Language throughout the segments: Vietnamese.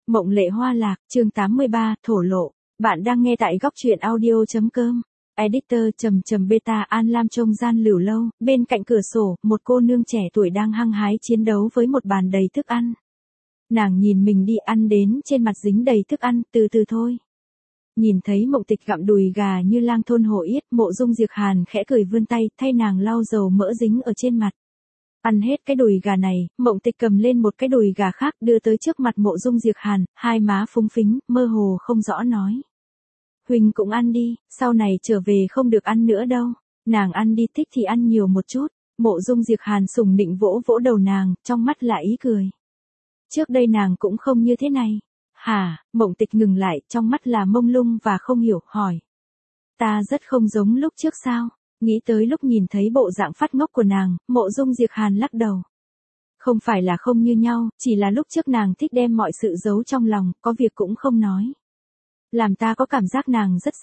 Mộng Lệ Hoa Lạc, chương 83, thổ lộ. Bạn đang nghe tại góc truyện audio.com. Editor beta An Lam trông gian lửu lâu, bên cạnh cửa sổ, một cô nương trẻ tuổi đang hăng hái chiến đấu với một bàn đầy thức ăn. Nàng nhìn mình đi ăn đến trên mặt dính đầy thức ăn, từ từ thôi. Nhìn thấy Mộng Tịch gặm đùi gà như lang thôn hổ yết, Mộ Dung Diệp Hàn khẽ cười vươn tay, thay nàng lau dầu mỡ dính ở trên mặt. Ăn hết cái đùi gà này, Mộng Tịch cầm lên một cái đùi gà khác đưa tới trước mặt Mộ Dung Diệp Hàn, hai má phúng phính, mơ hồ không rõ nói. Huynh cũng ăn đi, sau này trở về không được ăn nữa đâu. Nàng ăn đi, thích thì ăn nhiều một chút. Mộ Dung Diệp Hàn sủng nịnh vỗ vỗ đầu nàng, trong mắt là ý cười. Trước đây nàng cũng không như thế này. Hả? Mộng Tịch ngừng lại, trong mắt là mông lung và không hiểu, hỏi. Ta rất không giống lúc trước sao? Nghĩ tới lúc nhìn thấy bộ dạng phát ngốc của nàng, Mộ Dung Diệp Hàn lắc đầu. Không phải là không như nhau, chỉ là lúc trước nàng thích đem mọi sự giấu trong lòng, có việc cũng không nói. Làm ta có cảm giác nàng rất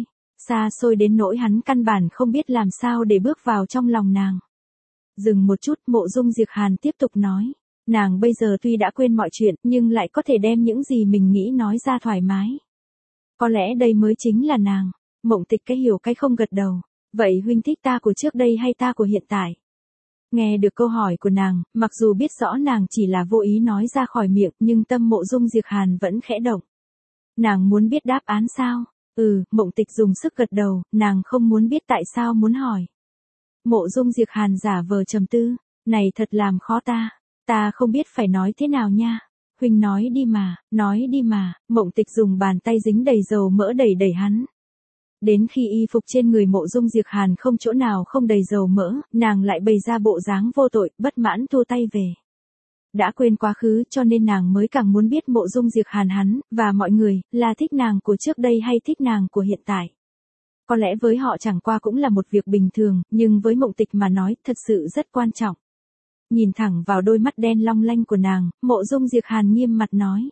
xa xôi đến nỗi hắn căn bản không biết làm sao để bước vào trong lòng nàng. Dừng một chút, Mộ Dung Diệp Hàn tiếp tục nói. Nàng bây giờ tuy đã quên mọi chuyện, nhưng lại có thể đem những gì mình nghĩ nói ra thoải mái. Có lẽ đây mới chính là nàng. Mộng Tịch cái hiểu cái không gật đầu. Vậy huynh thích ta của trước đây hay ta của hiện tại? Nghe được câu hỏi của nàng, mặc dù biết rõ nàng chỉ là vô ý nói ra khỏi miệng, nhưng tâm Mộ Dung Diệp Hàn vẫn khẽ động. Nàng muốn biết đáp án sao? Mộng Tịch dùng sức gật đầu, nàng không muốn biết tại sao muốn hỏi. Mộ Dung Diệp Hàn giả vờ trầm tư, này thật làm khó ta không biết phải nói thế nào nha. Huynh nói đi mà, Mộng Tịch dùng bàn tay dính đầy dầu mỡ đẩy hắn. Đến khi y phục trên người Mộ Dung Diệp Hàn không chỗ nào không đầy dầu mỡ, nàng lại bày ra bộ dáng vô tội, bất mãn thu tay về. Đã quên quá khứ cho nên nàng mới càng muốn biết Mộ Dung Diệp Hàn hắn, và mọi người, là thích nàng của trước đây hay thích nàng của hiện tại. Có lẽ với họ chẳng qua cũng là một việc bình thường, nhưng với Mộng Tịch mà nói, thật sự rất quan trọng. Nhìn thẳng vào đôi mắt đen long lanh của nàng, Mộ Dung Diệp Hàn nghiêm mặt nói.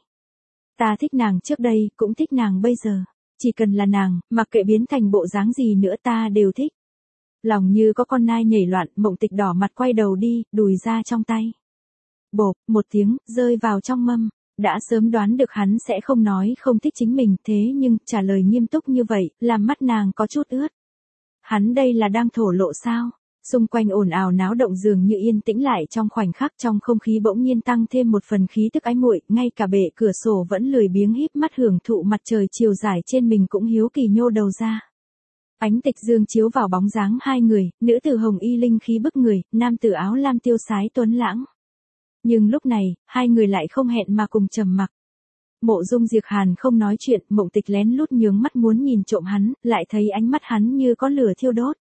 Ta thích nàng trước đây, cũng thích nàng bây giờ. Chỉ cần là nàng, mặc kệ biến thành bộ dáng gì nữa ta đều thích. Lòng như có con nai nhảy loạn, Mộng Tịch đỏ mặt quay đầu đi, đùi ra trong tay. Bộp, một tiếng, rơi vào trong mâm. Đã sớm đoán được hắn sẽ không nói không thích chính mình, thế nhưng, trả lời nghiêm túc như vậy, làm mắt nàng có chút ướt. Hắn đây là đang thổ lộ sao? Xung quanh ồn ào náo động dường như yên tĩnh lại trong khoảnh khắc, trong không khí bỗng nhiên tăng thêm một phần khí tức ái muội, ngay cả bệ cửa sổ vẫn lười biếng híp mắt hưởng thụ mặt trời chiều rải trên mình cũng hiếu kỳ nhô đầu ra. Ánh tịch dương chiếu vào bóng dáng hai người, nữ tử hồng y linh khí bức người, nam tử áo lam tiêu sái tuấn lãng. Nhưng lúc này, hai người lại không hẹn mà cùng trầm mặc. Mộ Dung Diệp Hàn không nói chuyện, Mộng Tịch lén lút nhướng mắt muốn nhìn trộm hắn, lại thấy ánh mắt hắn như có lửa thiêu đốt.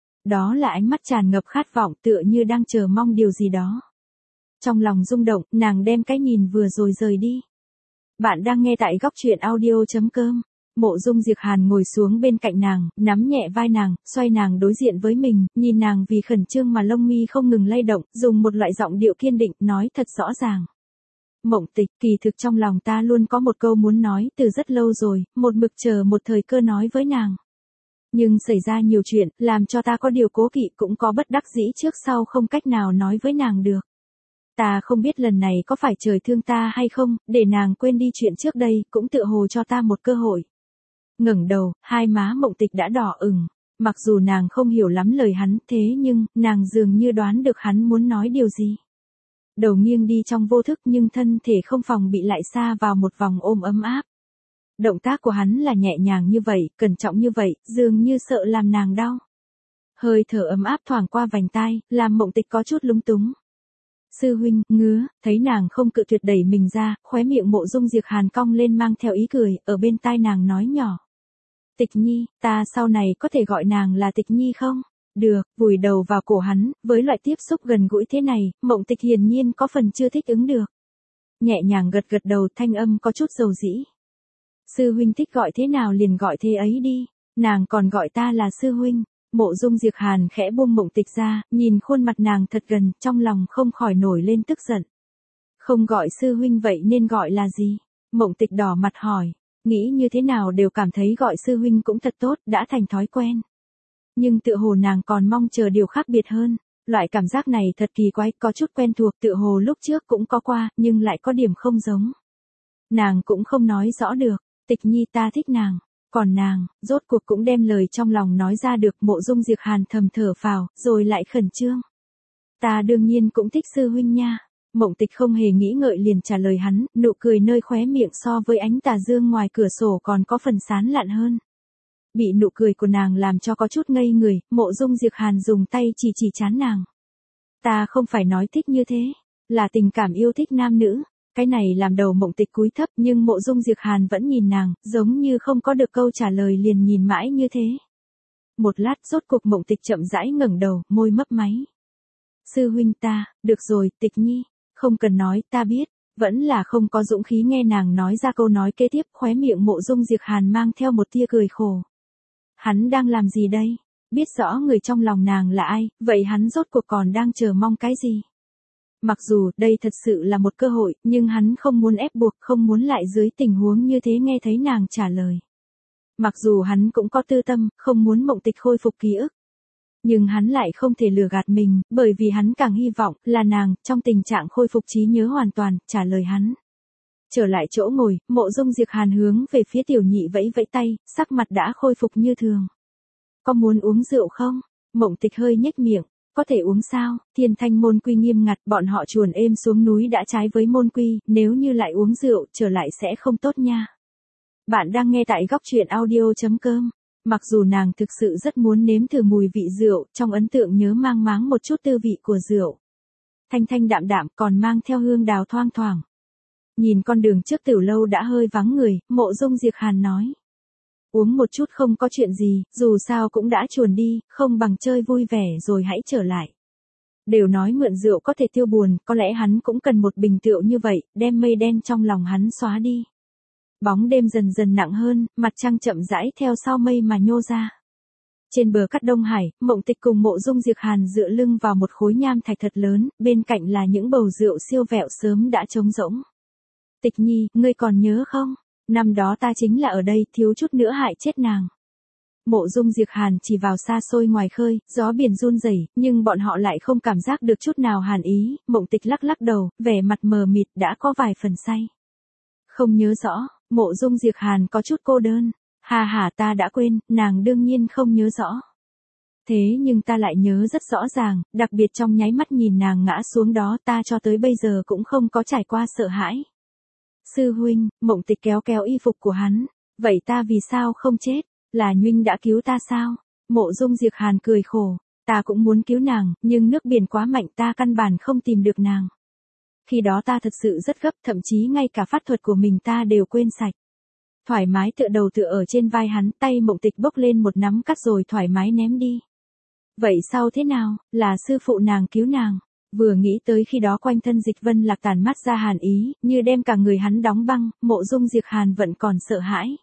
Đó là ánh mắt tràn ngập khát vọng, tựa như đang chờ mong điều gì đó. Trong lòng rung động, nàng đem cái nhìn vừa rồi rời đi. Bạn đang nghe tại góc truyện audio.com. Mộ Dung Diệp Hàn ngồi xuống bên cạnh nàng, nắm nhẹ vai nàng, xoay nàng đối diện với mình, nhìn nàng vì khẩn trương mà lông mi không ngừng lay động, dùng một loại giọng điệu kiên định, nói thật rõ ràng. Mộng Tịch, kỳ thực trong lòng ta luôn có một câu muốn nói từ rất lâu rồi, một mực chờ một thời cơ nói với nàng. Nhưng xảy ra nhiều chuyện, làm cho ta có điều cố kỵ, cũng có bất đắc dĩ trước sau không cách nào nói với nàng được. Ta không biết lần này có phải trời thương ta hay không, để nàng quên đi chuyện trước đây, cũng tựa hồ cho ta một cơ hội. Ngẩng đầu, hai má Mộng Tịch đã đỏ ửng. Mặc dù nàng không hiểu lắm lời hắn, thế nhưng, nàng dường như đoán được hắn muốn nói điều gì. Đầu nghiêng đi trong vô thức nhưng thân thể không phòng bị lại xa vào một vòng ôm ấm áp. Động tác của hắn là nhẹ nhàng như vậy, cẩn trọng như vậy, dường như sợ làm nàng đau. Hơi thở ấm áp thoảng qua vành tai, làm Mộng Tịch có chút lúng túng. Sư huynh, ngứa, thấy nàng không cự tuyệt đẩy mình ra, khóe miệng Mộ Dung Diệp Hàn cong lên mang theo ý cười, ở bên tai nàng nói nhỏ. Tịch Nhi, ta sau này có thể gọi nàng là Tịch Nhi không? Được, vùi đầu vào cổ hắn, với loại tiếp xúc gần gũi thế này, Mộng Tịch hiển nhiên có phần chưa thích ứng được. Nhẹ nhàng gật gật đầu, thanh âm có chút dầu dĩ. Sư huynh thích gọi thế nào liền gọi thế ấy đi, nàng còn gọi ta là sư huynh. Mộ Dung Diệp Hàn khẽ buông Mộng Tịch ra, nhìn khuôn mặt nàng thật gần, trong lòng không khỏi nổi lên tức giận. Không gọi sư huynh vậy nên gọi là gì? Mộng Tịch đỏ mặt hỏi, nghĩ như thế nào đều cảm thấy gọi sư huynh cũng thật tốt, đã thành thói quen. Nhưng tựa hồ nàng còn mong chờ điều khác biệt hơn, loại cảm giác này thật kỳ quái, có chút quen thuộc, tựa hồ lúc trước cũng có qua, nhưng lại có điểm không giống. Nàng cũng không nói rõ được, Tịch Nhi ta thích nàng. Còn nàng, rốt cuộc cũng đem lời trong lòng nói ra được. Mộ Dung Diệp Hàn thầm thở phào, rồi lại khẩn trương. Ta đương nhiên cũng thích sư huynh nha. Mộng Tịch không hề nghĩ ngợi liền trả lời hắn, nụ cười nơi khóe miệng so với ánh tà dương ngoài cửa sổ còn có phần sán lạn hơn. Bị nụ cười của nàng làm cho có chút ngây người, Mộ Dung Diệp Hàn dùng tay chỉ trán nàng. Ta không phải nói thích như thế, là tình cảm yêu thích nam nữ. Cái này làm đầu Mộng Tịch cúi thấp, nhưng Mộ Dung Diệp Hàn vẫn nhìn nàng, giống như không có được câu trả lời liền nhìn mãi như thế. Một lát rốt cuộc Mộng Tịch chậm rãi ngẩng đầu, môi mấp máy. Sư huynh ta, được rồi, Tịch Nhi, không cần nói, ta biết. Vẫn là không có dũng khí nghe nàng nói ra câu nói kế tiếp, khóe miệng Mộ Dung Diệp Hàn mang theo một tia cười khổ. Hắn đang làm gì đây? Biết rõ người trong lòng nàng là ai, vậy hắn rốt cuộc còn đang chờ mong cái gì? Mặc dù đây thật sự là một cơ hội, nhưng hắn không muốn ép buộc, không muốn lại dưới tình huống như thế nghe thấy nàng trả lời. Mặc dù hắn cũng có tư tâm, không muốn Mộng Tịch khôi phục ký ức. Nhưng hắn lại không thể lừa gạt mình, bởi vì hắn càng hy vọng là nàng, trong tình trạng khôi phục trí nhớ hoàn toàn, trả lời hắn. Trở lại chỗ ngồi, Mộ Dung Diệp Hàn hướng về phía Tiểu Nhị vẫy vẫy tay, sắc mặt đã khôi phục như thường. Có muốn uống rượu không? Mộng Tịch hơi nhếch miệng. Có thể uống sao? Thiên Thanh môn quy nghiêm ngặt, bọn họ chuồn êm xuống núi đã trái với môn quy, nếu như lại uống rượu, trở lại sẽ không tốt nha. Bạn đang nghe tại góc truyện audio.com. Mặc dù nàng thực sự rất muốn nếm thử mùi vị rượu, trong ấn tượng nhớ mang máng một chút tư vị của rượu. Thanh thanh đạm đạm còn mang theo hương đào thoang thoảng. Nhìn con đường trước tiểu lâu đã hơi vắng người, Mộ Dung Diệp Hàn nói. Uống một chút không có chuyện gì, dù sao cũng đã chuồn đi, không bằng chơi vui vẻ rồi hãy trở lại. Đều nói mượn rượu có thể tiêu buồn, có lẽ hắn cũng cần một bình rượu như vậy, đem mây đen trong lòng hắn xóa đi. Bóng đêm dần dần nặng hơn, mặt trăng chậm rãi theo sau mây mà nhô ra. Trên bờ cát Đông Hải, Mộng Tịch cùng Mộ Dung Diệp Hàn dựa lưng vào một khối nham thạch thật lớn, bên cạnh là những bầu rượu siêu vẹo sớm đã trống rỗng. Tịch Nhi, ngươi còn nhớ không? Năm đó ta chính là ở đây, thiếu chút nữa hại chết nàng. Mộ Dung Diệp Hàn chỉ vào xa xôi ngoài khơi, gió biển run rẩy, nhưng bọn họ lại không cảm giác được chút nào hàn ý. Mộng Tịch lắc lắc đầu, vẻ mặt mờ mịt đã có vài phần say. Không nhớ rõ. Mộ Dung Diệp Hàn có chút cô đơn. Hà ta đã quên, nàng đương nhiên không nhớ rõ. Thế nhưng ta lại nhớ rất rõ ràng, đặc biệt trong nháy mắt nhìn nàng ngã xuống đó, ta cho tới bây giờ cũng không có trải qua sợ hãi. Sư huynh, Mộng Tịch kéo kéo y phục của hắn. Vậy ta vì sao không chết? Là Nhuynh đã cứu ta sao? Mộ Dung Diệp Hàn cười khổ. Ta cũng muốn cứu nàng, nhưng nước biển quá mạnh, ta căn bản không tìm được nàng. Khi đó ta thật sự rất gấp, thậm chí ngay cả pháp thuật của mình ta đều quên sạch. Thoải mái tựa đầu tựa ở trên vai hắn, tay Mộng Tịch bốc lên một nắm cát rồi thoải mái ném đi. Vậy sau thế nào? Là sư phụ nàng cứu nàng. Vừa nghĩ tới khi đó quanh thân Dịch Vân Lạc tản mắt ra hàn ý, như đem cả người hắn đóng băng, Mộ Dung Diệp Hàn vẫn còn sợ hãi.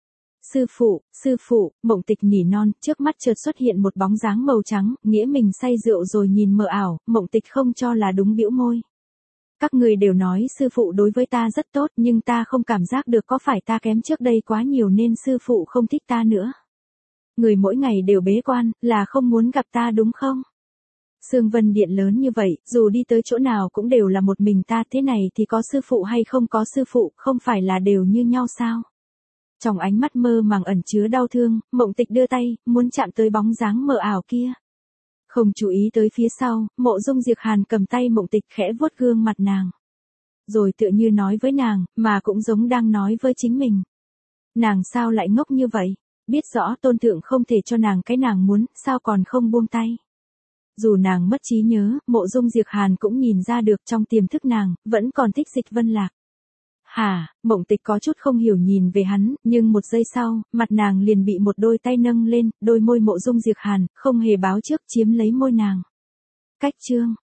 Sư phụ, Mộng Tịch nỉ non, trước mắt chợt xuất hiện một bóng dáng màu trắng, nghĩa mình say rượu rồi nhìn mờ ảo, Mộng Tịch không cho là đúng bĩu môi. Các người đều nói sư phụ đối với ta rất tốt, nhưng ta không cảm giác được có phải ta kém trước đây quá nhiều nên sư phụ không thích ta nữa. Người mỗi ngày đều bế quan, là không muốn gặp ta đúng không? Sương Vân Điện lớn như vậy, dù đi tới chỗ nào cũng đều là một mình ta, thế này thì có sư phụ hay không có sư phụ, không phải là đều như nhau sao? Trong ánh mắt mơ màng ẩn chứa đau thương, Mộng Tịch đưa tay, muốn chạm tới bóng dáng mờ ảo kia. Không chú ý tới phía sau, Mộ Dung Diệp Hàn cầm tay Mộng Tịch khẽ vuốt gương mặt nàng. Rồi tựa như nói với nàng, mà cũng giống đang nói với chính mình. Nàng sao lại ngốc như vậy? Biết rõ tôn thượng không thể cho nàng cái nàng muốn, sao còn không buông tay? Dù nàng mất trí nhớ, Mộ Dung Diệp Hàn cũng nhìn ra được trong tiềm thức nàng, vẫn còn thích Dịch Vân Lạc. Mộng Tịch có chút không hiểu nhìn về hắn, nhưng một giây sau, mặt nàng liền bị một đôi tay nâng lên, đôi môi Mộ Dung Diệp Hàn, không hề báo trước chiếm lấy môi nàng. Cách chương,